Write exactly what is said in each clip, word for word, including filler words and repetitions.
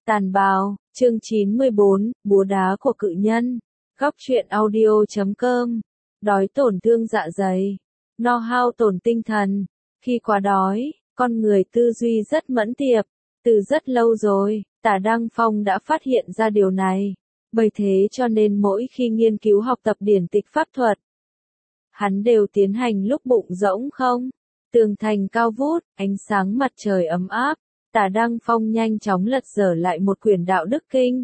Tàn bào, chương chín mươi bốn, búa đá của cự nhân. Góc truyện audio chấm com. Đói tổn thương dạ dày, no hao tổn tinh thần. Khi quá đói, con người tư duy rất mẫn tiệp. Từ rất lâu rồi, Tả Đăng Phong đã phát hiện ra điều này. Bởi thế cho nên mỗi khi nghiên cứu học tập điển tịch pháp thuật, hắn đều tiến hành lúc bụng rỗng không. Tường thành cao vút, ánh sáng mặt trời ấm áp. Tả Đăng Phong nhanh chóng lật dở lại một quyển đạo đức kinh.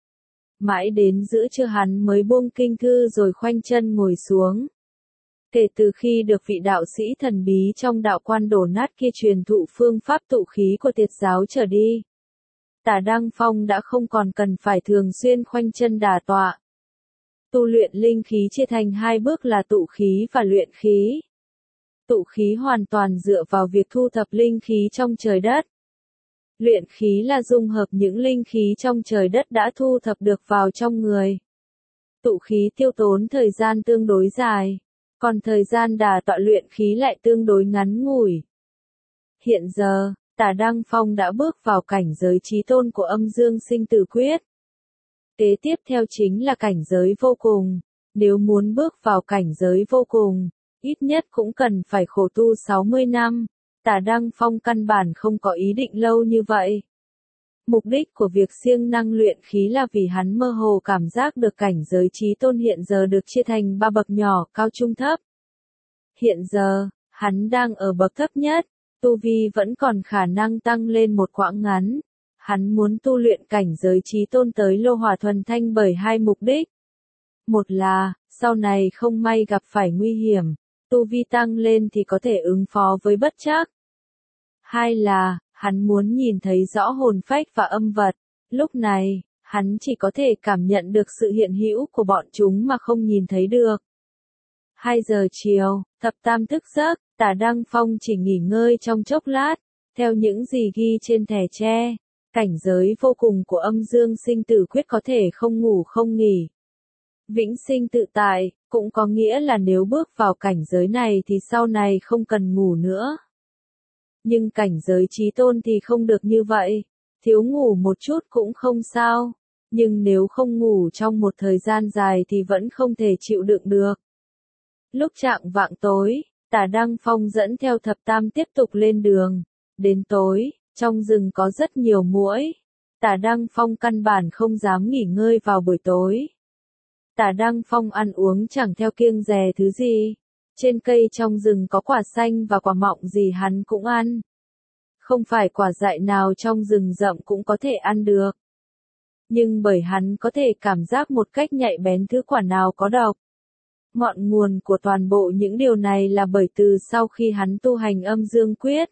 Mãi đến giữa trưa hắn mới buông kinh thư rồi khoanh chân ngồi xuống. Kể từ khi được vị đạo sĩ thần bí trong đạo quan đổ nát kia truyền thụ phương pháp tụ khí của Tiệt giáo trở đi, Tả Đăng Phong đã không còn cần phải thường xuyên khoanh chân đả tọa. Tu luyện linh khí chia thành hai bước là tụ khí và luyện khí. Tụ khí hoàn toàn dựa vào việc thu thập linh khí trong trời đất. Luyện khí là dung hợp những linh khí trong trời đất đã thu thập được vào trong người. Tụ khí tiêu tốn thời gian tương đối dài, còn thời gian đả tọa luyện khí lại tương đối ngắn ngủi. Hiện giờ, Tả Đăng Phong đã bước vào cảnh giới chí tôn của âm dương sinh tử quyết. Kế tiếp theo chính là cảnh giới vô cùng. Nếu muốn bước vào cảnh giới vô cùng, ít nhất cũng cần phải khổ tu sáu mươi năm. Tả Đăng Phong căn bản không có ý định lâu như vậy. Mục đích của việc siêng năng luyện khí là vì hắn mơ hồ cảm giác được cảnh giới chí tôn hiện giờ được chia thành ba bậc nhỏ, cao trung thấp. Hiện giờ, hắn đang ở bậc thấp nhất, tu vi vẫn còn khả năng tăng lên một quãng ngắn. Hắn muốn tu luyện cảnh giới chí tôn tới lô hỏa thuần thanh bởi hai mục đích. Một là, sau này không may gặp phải nguy hiểm, tu vi tăng lên thì có thể ứng phó với bất trắc. Hai là, hắn muốn nhìn thấy rõ hồn phách và âm vật. Lúc này, hắn chỉ có thể cảm nhận được sự hiện hữu của bọn chúng mà không nhìn thấy được. Hai giờ chiều, thập tam thức giấc, Tả Đăng Phong chỉ nghỉ ngơi trong chốc lát. Theo những gì ghi trên thẻ tre, cảnh giới vô cùng của âm dương sinh tử quyết có thể không ngủ không nghỉ. Vĩnh sinh tự tại, cũng có nghĩa là nếu bước vào cảnh giới này thì sau này không cần ngủ nữa. Nhưng cảnh giới chí tôn thì không được như vậy, thiếu ngủ một chút cũng không sao, nhưng nếu không ngủ trong một thời gian dài thì vẫn không thể chịu đựng được. Lúc chạng vạng tối, Tả Đăng Phong dẫn theo thập tam tiếp tục lên đường. Đến tối, trong rừng có rất nhiều muỗi. Tả Đăng Phong căn bản không dám nghỉ ngơi vào buổi tối. Tả Đăng Phong ăn uống chẳng theo kiêng dè thứ gì. Trên cây trong rừng có quả xanh và quả mọng gì hắn cũng ăn. Không phải quả dại nào trong rừng rậm cũng có thể ăn được. Nhưng bởi hắn có thể cảm giác một cách nhạy bén thứ quả nào có độc. Ngọn nguồn của toàn bộ những điều này là bởi từ sau khi hắn tu hành âm dương quyết,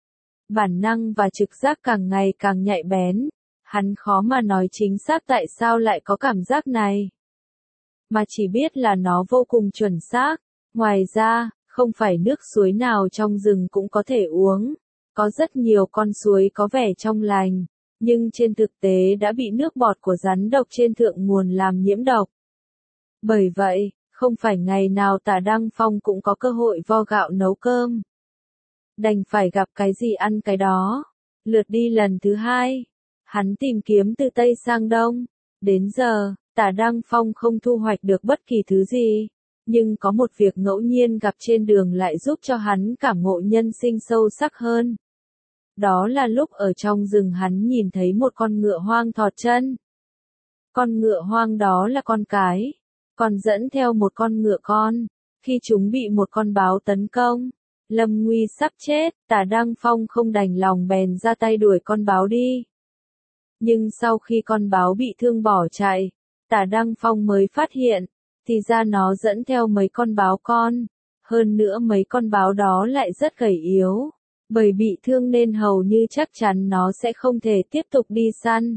bản năng và trực giác càng ngày càng nhạy bén. Hắn khó mà nói chính xác tại sao lại có cảm giác này, mà chỉ biết là nó vô cùng chuẩn xác. Ngoài ra, không phải nước suối nào trong rừng cũng có thể uống. Có rất nhiều con suối có vẻ trong lành, nhưng trên thực tế đã bị nước bọt của rắn độc trên thượng nguồn làm nhiễm độc. Bởi vậy, không phải ngày nào Tả Đăng Phong cũng có cơ hội vo gạo nấu cơm. Đành phải gặp cái gì ăn cái đó. Lượt đi lần thứ hai, hắn tìm kiếm từ Tây sang Đông. Đến giờ, Tả Đăng Phong không thu hoạch được bất kỳ thứ gì. Nhưng có một việc ngẫu nhiên gặp trên đường lại giúp cho hắn cảm ngộ nhân sinh sâu sắc hơn. Đó là lúc ở trong rừng hắn nhìn thấy một con ngựa hoang thọt chân. Con ngựa hoang đó là con cái, còn dẫn theo một con ngựa con. Khi chúng bị một con báo tấn công, lâm nguy sắp chết, Tả Đăng Phong không đành lòng bèn ra tay đuổi con báo đi. Nhưng sau khi con báo bị thương bỏ chạy, Tả Đăng Phong mới phát hiện, thì ra nó dẫn theo mấy con báo con. Hơn nữa mấy con báo đó lại rất gầy yếu, bởi bị thương nên hầu như chắc chắn nó sẽ không thể tiếp tục đi săn.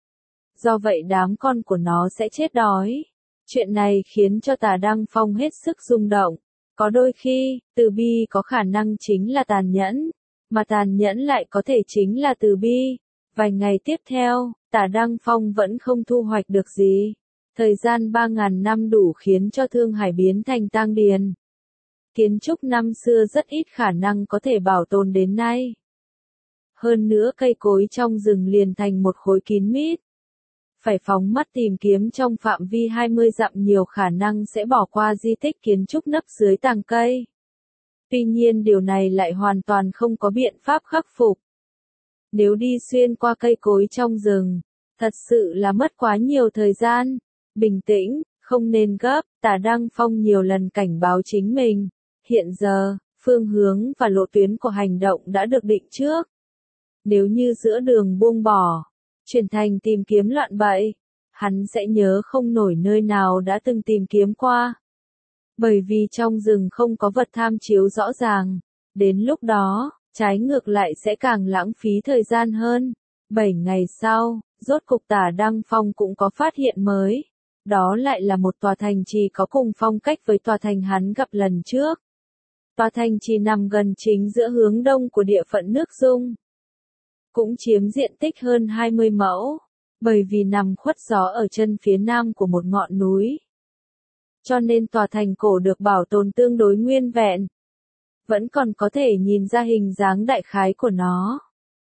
Do vậy đám con của nó sẽ chết đói. Chuyện này khiến cho Tả Đăng Phong hết sức rung động. Có đôi khi, từ bi có khả năng chính là tàn nhẫn, mà tàn nhẫn lại có thể chính là từ bi. Vài ngày tiếp theo, Tả Đăng Phong vẫn không thu hoạch được gì. Thời gian ba ngàn năm đủ khiến cho Thương Hải biến thành tang điền. Kiến trúc năm xưa rất ít khả năng có thể bảo tồn đến nay. Hơn nữa cây cối trong rừng liền thành một khối kín mít. Phải phóng mắt tìm kiếm trong phạm vi hai mươi dặm nhiều khả năng sẽ bỏ qua di tích kiến trúc nấp dưới tàng cây. Tuy nhiên điều này lại hoàn toàn không có biện pháp khắc phục. Nếu đi xuyên qua cây cối trong rừng, thật sự là mất quá nhiều thời gian. Bình tĩnh, không nên gấp, Tả Đăng Phong nhiều lần cảnh báo chính mình. Hiện giờ, phương hướng và lộ tuyến của hành động đã được định trước. Nếu như giữa đường buông bỏ, chuyển thành tìm kiếm loạn bậy, hắn sẽ nhớ không nổi nơi nào đã từng tìm kiếm qua. Bởi vì trong rừng không có vật tham chiếu rõ ràng, đến lúc đó, trái ngược lại sẽ càng lãng phí thời gian hơn. Bảy ngày sau, rốt cục Tả Đăng Phong cũng có phát hiện mới. Đó lại là một tòa thành trì có cùng phong cách với tòa thành hắn gặp lần trước. Tòa thành trì nằm gần chính giữa hướng đông của địa phận nước Dung. Cũng chiếm diện tích hơn hai mươi mẫu, bởi vì nằm khuất gió ở chân phía nam của một ngọn núi. Cho nên tòa thành cổ được bảo tồn tương đối nguyên vẹn. Vẫn còn có thể nhìn ra hình dáng đại khái của nó.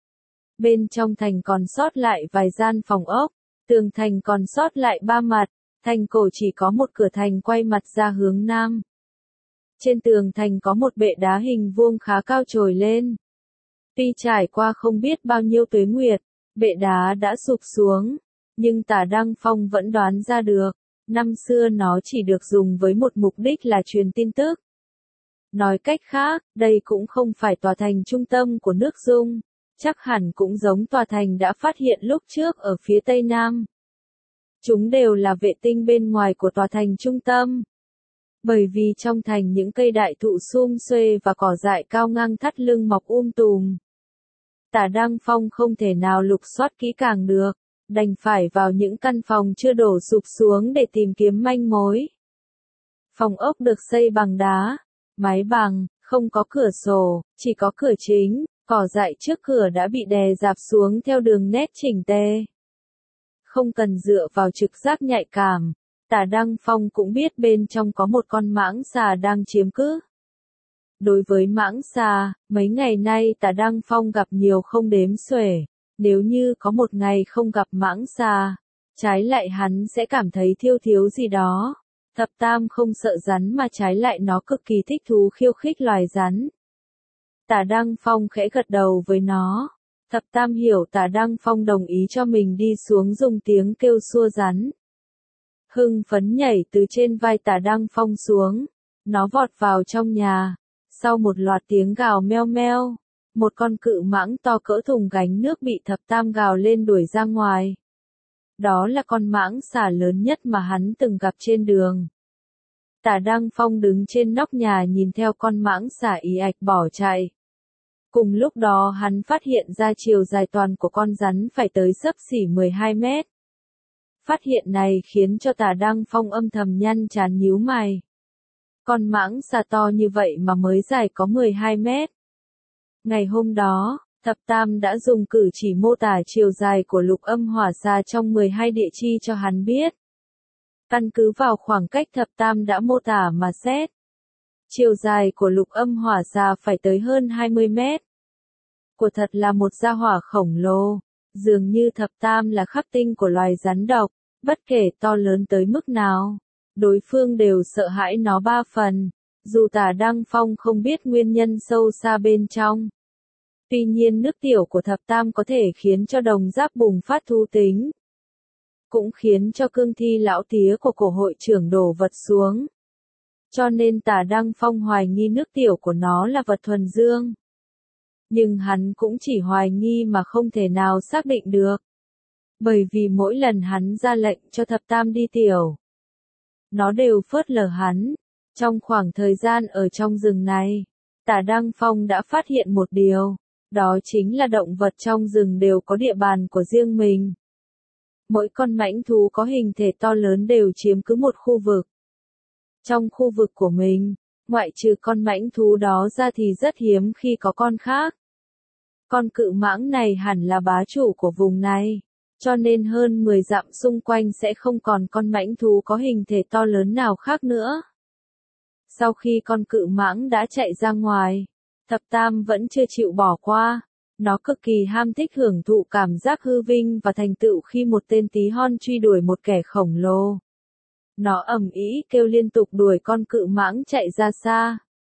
Bên trong thành còn sót lại vài gian phòng ốc, tường thành còn sót lại ba mặt, thành cổ chỉ có một cửa thành quay mặt ra hướng nam. Trên tường thành có một bệ đá hình vuông khá cao trồi lên. Tuy trải qua không biết bao nhiêu tuế nguyệt, bệ đá đã sụp xuống, nhưng Tả Đăng Phong vẫn đoán ra được, năm xưa nó chỉ được dùng với một mục đích là truyền tin tức. Nói cách khác, đây cũng không phải tòa thành trung tâm của nước Dung, chắc hẳn cũng giống tòa thành đã phát hiện lúc trước ở phía tây nam. Chúng đều là vệ tinh bên ngoài của tòa thành trung tâm. Bởi vì trong thành những cây đại thụ sum xuê và cỏ dại cao ngang thắt lưng mọc um tùm. Tả Đăng Phong không thể nào lục soát kỹ càng được, đành phải vào những căn phòng chưa đổ sụp xuống để tìm kiếm manh mối. Phòng ốc được xây bằng đá, mái bằng, không có cửa sổ, chỉ có cửa chính, cỏ dại trước cửa đã bị đè dạp xuống theo đường nét chỉnh tề. Không cần dựa vào trực giác nhạy cảm, Tả Đăng Phong cũng biết bên trong có một con mãng xà đang chiếm cứ. Đối với mãng xà, mấy ngày nay Tả Đăng Phong gặp nhiều không đếm xuể. Nếu như có một ngày không gặp mãng xà, trái lại hắn sẽ cảm thấy thiêu thiếu gì đó. Thập Tam không sợ rắn mà trái lại nó cực kỳ thích thú khiêu khích loài rắn. Tả Đăng Phong khẽ gật đầu với nó. Thập Tam hiểu Tả Đăng Phong đồng ý cho mình đi xuống dùng tiếng kêu xua rắn. Hưng phấn nhảy từ trên vai Tả Đăng Phong xuống. Nó vọt vào trong nhà. Sau một loạt tiếng gào meo meo, một con cự mãng to cỡ thùng gánh nước bị Thập Tam gào lên đuổi ra ngoài. Đó là con mãng xà lớn nhất mà hắn từng gặp trên đường. Tả Đăng Phong đứng trên nóc nhà nhìn theo con mãng xà ì ạch bỏ chạy. Cùng lúc đó hắn phát hiện ra chiều dài toàn của con rắn phải tới xấp xỉ mười hai mét. Phát hiện này khiến cho Tả Đăng Phong âm thầm nhăn trán nhíu mày. Con mãng xà to như vậy mà mới dài có mười hai mét. Ngày hôm đó, Thập Tam đã dùng cử chỉ mô tả chiều dài của lục âm hỏa xà trong mười hai địa chi cho hắn biết. Căn cứ vào khoảng cách Thập Tam đã mô tả mà xét. Chiều dài của lục âm hỏa xà phải tới hơn hai mươi mét. Của thật là một gia hỏa khổng lồ. Dường như Thập Tam là khắc tinh của loài rắn độc, bất kể to lớn tới mức nào. Đối phương đều sợ hãi nó ba phần, dù Tả Đăng Phong không biết nguyên nhân sâu xa bên trong. Tuy nhiên nước tiểu của Thập Tam có thể khiến cho đồng giáp bùng phát thú tính. Cũng khiến cho cương thi lão tía của cổ hội trưởng đổ vật xuống. Cho nên Tả Đăng Phong hoài nghi nước tiểu của nó là vật thuần dương. Nhưng hắn cũng chỉ hoài nghi mà không thể nào xác định được. Bởi vì mỗi lần hắn ra lệnh cho Thập Tam đi tiểu, nó đều phớt lờ hắn. Trong khoảng thời gian ở trong rừng này, Tả Đăng Phong đã phát hiện một điều, đó chính là động vật trong rừng đều có địa bàn của riêng mình. Mỗi con mãnh thú có hình thể to lớn đều chiếm cứ một khu vực. Trong khu vực của mình, ngoại trừ con mãnh thú đó ra thì rất hiếm khi có con khác. Con cự mãng này hẳn là bá chủ của vùng này. Cho nên hơn mười dặm xung quanh sẽ không còn con mãnh thú có hình thể to lớn nào khác nữa. Sau khi con cự mãng đã chạy ra ngoài, Thập Tam vẫn chưa chịu bỏ qua. Nó cực kỳ ham thích hưởng thụ cảm giác hư vinh và thành tựu khi một tên tí hon truy đuổi một kẻ khổng lồ. Nó ầm ĩ kêu liên tục đuổi con cự mãng chạy ra xa.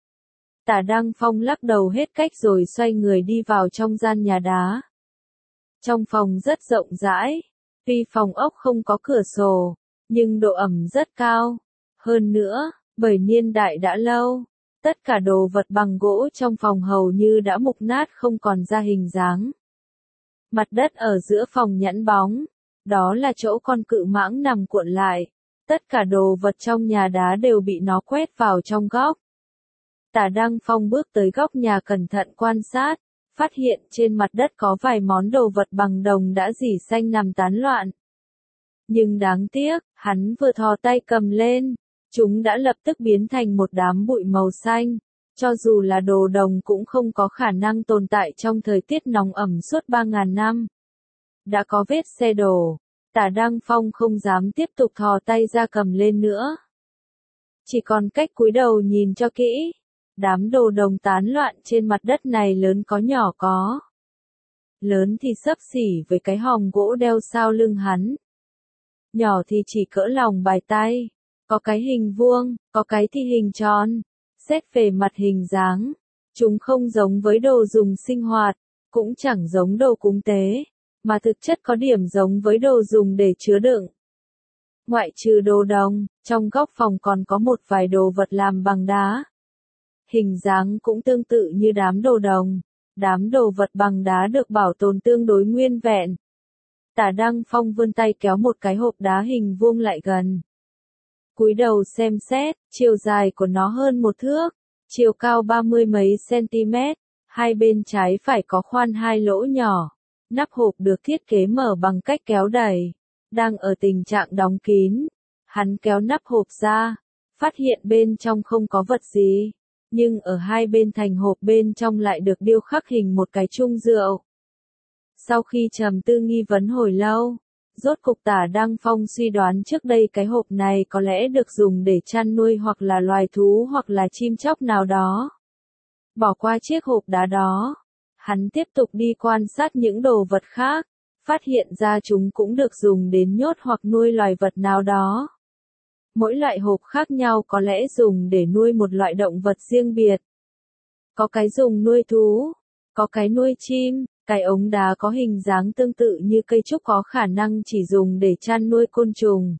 Tả Đăng Phong lắc đầu hết cách rồi xoay người đi vào trong gian nhà đá. Trong phòng rất rộng rãi, tuy phòng ốc không có cửa sổ, nhưng độ ẩm rất cao. Hơn nữa, bởi niên đại đã lâu, tất cả đồ vật bằng gỗ trong phòng hầu như đã mục nát không còn ra hình dáng. Mặt đất ở giữa phòng nhẵn bóng, đó là chỗ con cự mãng nằm cuộn lại. Tất cả đồ vật trong nhà đá đều bị nó quét vào trong góc. Tả Đăng Phong bước tới góc nhà cẩn thận quan sát, phát hiện trên mặt đất có vài món đồ vật bằng đồng đã rỉ xanh nằm tán loạn. Nhưng đáng tiếc, hắn vừa thò tay cầm lên, chúng đã lập tức biến thành một đám bụi màu xanh. Cho dù là đồ đồng cũng không có khả năng tồn tại trong thời tiết nóng ẩm suốt ba ngàn năm. Đã có vết xe đổ, Tả Đăng Phong không dám tiếp tục thò tay ra cầm lên nữa. Chỉ còn cách cúi đầu nhìn cho kỹ. Đám đồ đồng tán loạn trên mặt đất này lớn có nhỏ có. Lớn thì xấp xỉ với cái hòm gỗ đeo sau lưng hắn. Nhỏ thì chỉ cỡ lòng bàn tay. Có cái hình vuông, có cái thì hình tròn. Xét về mặt hình dáng, chúng không giống với đồ dùng sinh hoạt, cũng chẳng giống đồ cúng tế, mà thực chất có điểm giống với đồ dùng để chứa đựng. Ngoại trừ đồ đồng, trong góc phòng còn có một vài đồ vật làm bằng đá. Hình dáng cũng tương tự như đám đồ đồng, đám đồ vật bằng đá được bảo tồn tương đối nguyên vẹn. Tả Đăng Phong vươn tay kéo một cái hộp đá hình vuông lại gần. Cúi đầu xem xét, chiều dài của nó hơn một thước, chiều cao ba mươi mấy cm, hai bên trái phải có khoan hai lỗ nhỏ. Nắp hộp được thiết kế mở bằng cách kéo đẩy, đang ở tình trạng đóng kín. Hắn kéo nắp hộp ra, phát hiện bên trong không có vật gì, nhưng ở hai bên thành hộp bên trong lại được điêu khắc hình một cái chung rượu. Sau khi trầm tư nghi vấn hồi lâu, rốt cục Tả Đăng Phong suy đoán trước đây cái hộp này có lẽ được dùng để chăn nuôi hoặc là loài thú hoặc là chim chóc nào đó. Bỏ qua chiếc hộp đá đó, hắn tiếp tục đi quan sát những đồ vật khác, phát hiện ra chúng cũng được dùng đến nhốt hoặc nuôi loài vật nào đó. Mỗi loại hộp khác nhau có lẽ dùng để nuôi một loại động vật riêng biệt. Có cái dùng nuôi thú, có cái nuôi chim, cái ống đá có hình dáng tương tự như cây trúc có khả năng chỉ dùng để chăn nuôi côn trùng.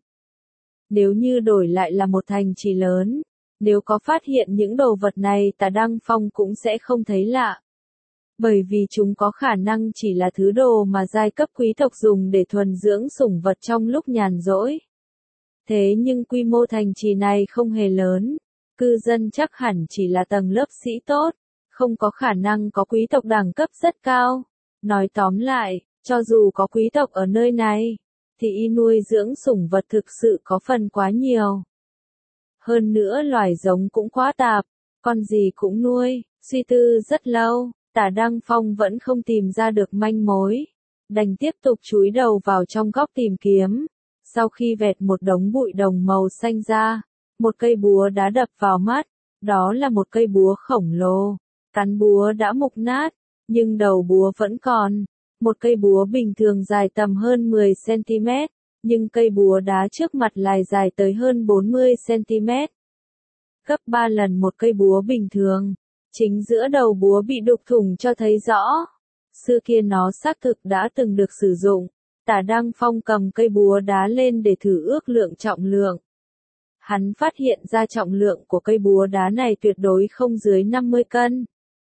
Nếu như đổi lại là một thành trì lớn, nếu có phát hiện những đồ vật này Tả Đăng Phong cũng sẽ không thấy lạ. Bởi vì chúng có khả năng chỉ là thứ đồ mà giai cấp quý tộc dùng để thuần dưỡng sủng vật trong lúc nhàn rỗi. Thế nhưng quy mô thành trì này không hề lớn, cư dân chắc hẳn chỉ là tầng lớp sĩ tốt, không có khả năng có quý tộc đẳng cấp rất cao. Nói tóm lại, cho dù có quý tộc ở nơi này, thì y nuôi dưỡng sủng vật thực sự có phần quá nhiều. Hơn nữa loài giống cũng quá tạp, con gì cũng nuôi. Suy tư rất lâu, Tả Đăng Phong vẫn không tìm ra được manh mối, đành tiếp tục chúi đầu vào trong góc tìm kiếm. Sau khi vẹt một đống bụi đồng màu xanh ra, một cây búa đã đập vào mắt, đó là một cây búa khổng lồ. Cán búa đã mục nát, nhưng đầu búa vẫn còn. Một cây búa bình thường dài tầm hơn mười xăng-ti-mét, nhưng cây búa đá trước mặt lại dài tới hơn bốn mươi xăng-ti-mét. Gấp ba lần một cây búa bình thường. Chính giữa đầu búa bị đục thủng cho thấy rõ. Xưa kia nó xác thực đã từng được sử dụng. Tả Đăng Phong cầm cây búa đá lên để thử ước lượng trọng lượng. Hắn phát hiện ra trọng lượng của cây búa đá này tuyệt đối không dưới năm mươi cân.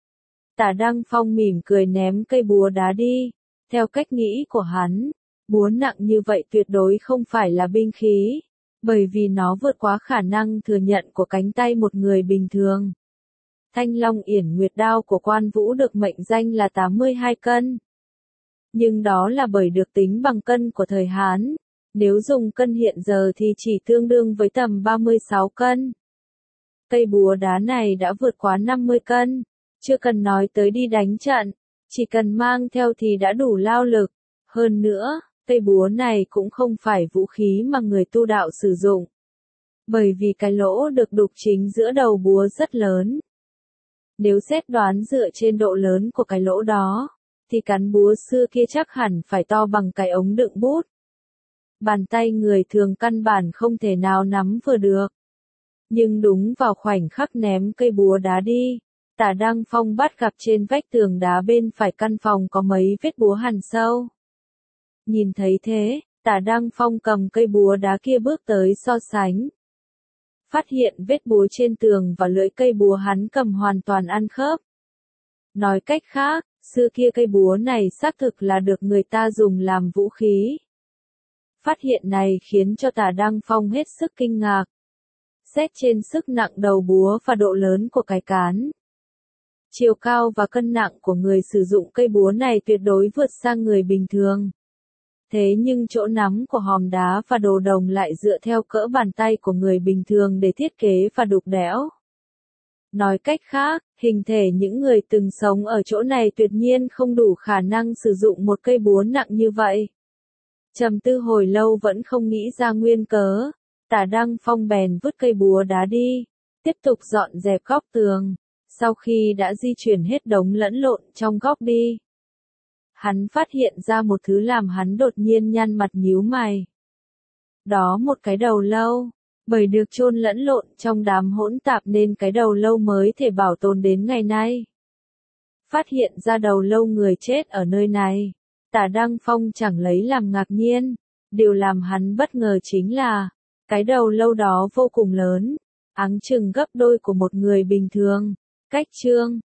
Tả Đăng Phong mỉm cười ném cây búa đá đi. Theo cách nghĩ của hắn, búa nặng như vậy tuyệt đối không phải là binh khí, bởi vì nó vượt quá khả năng thừa nhận của cánh tay một người bình thường. Thanh Long Yển Nguyệt Đao của Quan Vũ được mệnh danh là tám mươi hai cân. Nhưng đó là bởi được tính bằng cân của thời Hán, nếu dùng cân hiện giờ thì chỉ tương đương với tầm ba mươi sáu cân. Cây búa đá này đã vượt quá năm mươi cân, chưa cần nói tới đi đánh trận, chỉ cần mang theo thì đã đủ lao lực. Hơn nữa, cây búa này cũng không phải vũ khí mà người tu đạo sử dụng, bởi vì cái lỗ được đục chính giữa đầu búa rất lớn. Nếu xét đoán dựa trên độ lớn của cái lỗ đó, thì cán búa xưa kia chắc hẳn phải to bằng cái ống đựng bút. Bàn tay người thường căn bản không thể nào nắm vừa được. Nhưng đúng vào khoảnh khắc ném cây búa đá đi, Tả Đăng Phong bắt gặp trên vách tường đá bên phải căn phòng có mấy vết búa hằn sâu. Nhìn thấy thế, Tả Đăng Phong cầm cây búa đá kia bước tới so sánh. Phát hiện vết búa trên tường và lưỡi cây búa hắn cầm hoàn toàn ăn khớp. Nói cách khác, xưa kia cây búa này xác thực là được người ta dùng làm vũ khí. Phát hiện này khiến cho Tả Đăng Phong hết sức kinh ngạc. Xét trên sức nặng đầu búa và độ lớn của cái cán, chiều cao và cân nặng của người sử dụng cây búa này tuyệt đối vượt sang người bình thường. Thế nhưng chỗ nắm của hòm đá và đồ đồng lại dựa theo cỡ bàn tay của người bình thường để thiết kế và đục đẽo. Nói cách khác, hình thể những người từng sống ở chỗ này tuyệt nhiên không đủ khả năng sử dụng một cây búa nặng như vậy. Trầm tư hồi lâu vẫn không nghĩ ra nguyên cớ, Tả Đăng Phong bèn vứt cây búa đá đi, tiếp tục dọn dẹp góc tường. Sau khi đã di chuyển hết đống lẫn lộn trong góc đi, hắn phát hiện ra một thứ làm hắn đột nhiên nhăn mặt nhíu mày. Đó một cái đầu lâu, bởi được chôn lẫn lộn trong đám hỗn tạp nên cái đầu lâu mới thể bảo tồn đến ngày nay. Phát hiện ra đầu lâu người chết ở nơi này, Tả Đăng Phong chẳng lấy làm ngạc nhiên, điều làm hắn bất ngờ chính là, cái đầu lâu đó vô cùng lớn, áng chừng gấp đôi của một người bình thường. Cách chương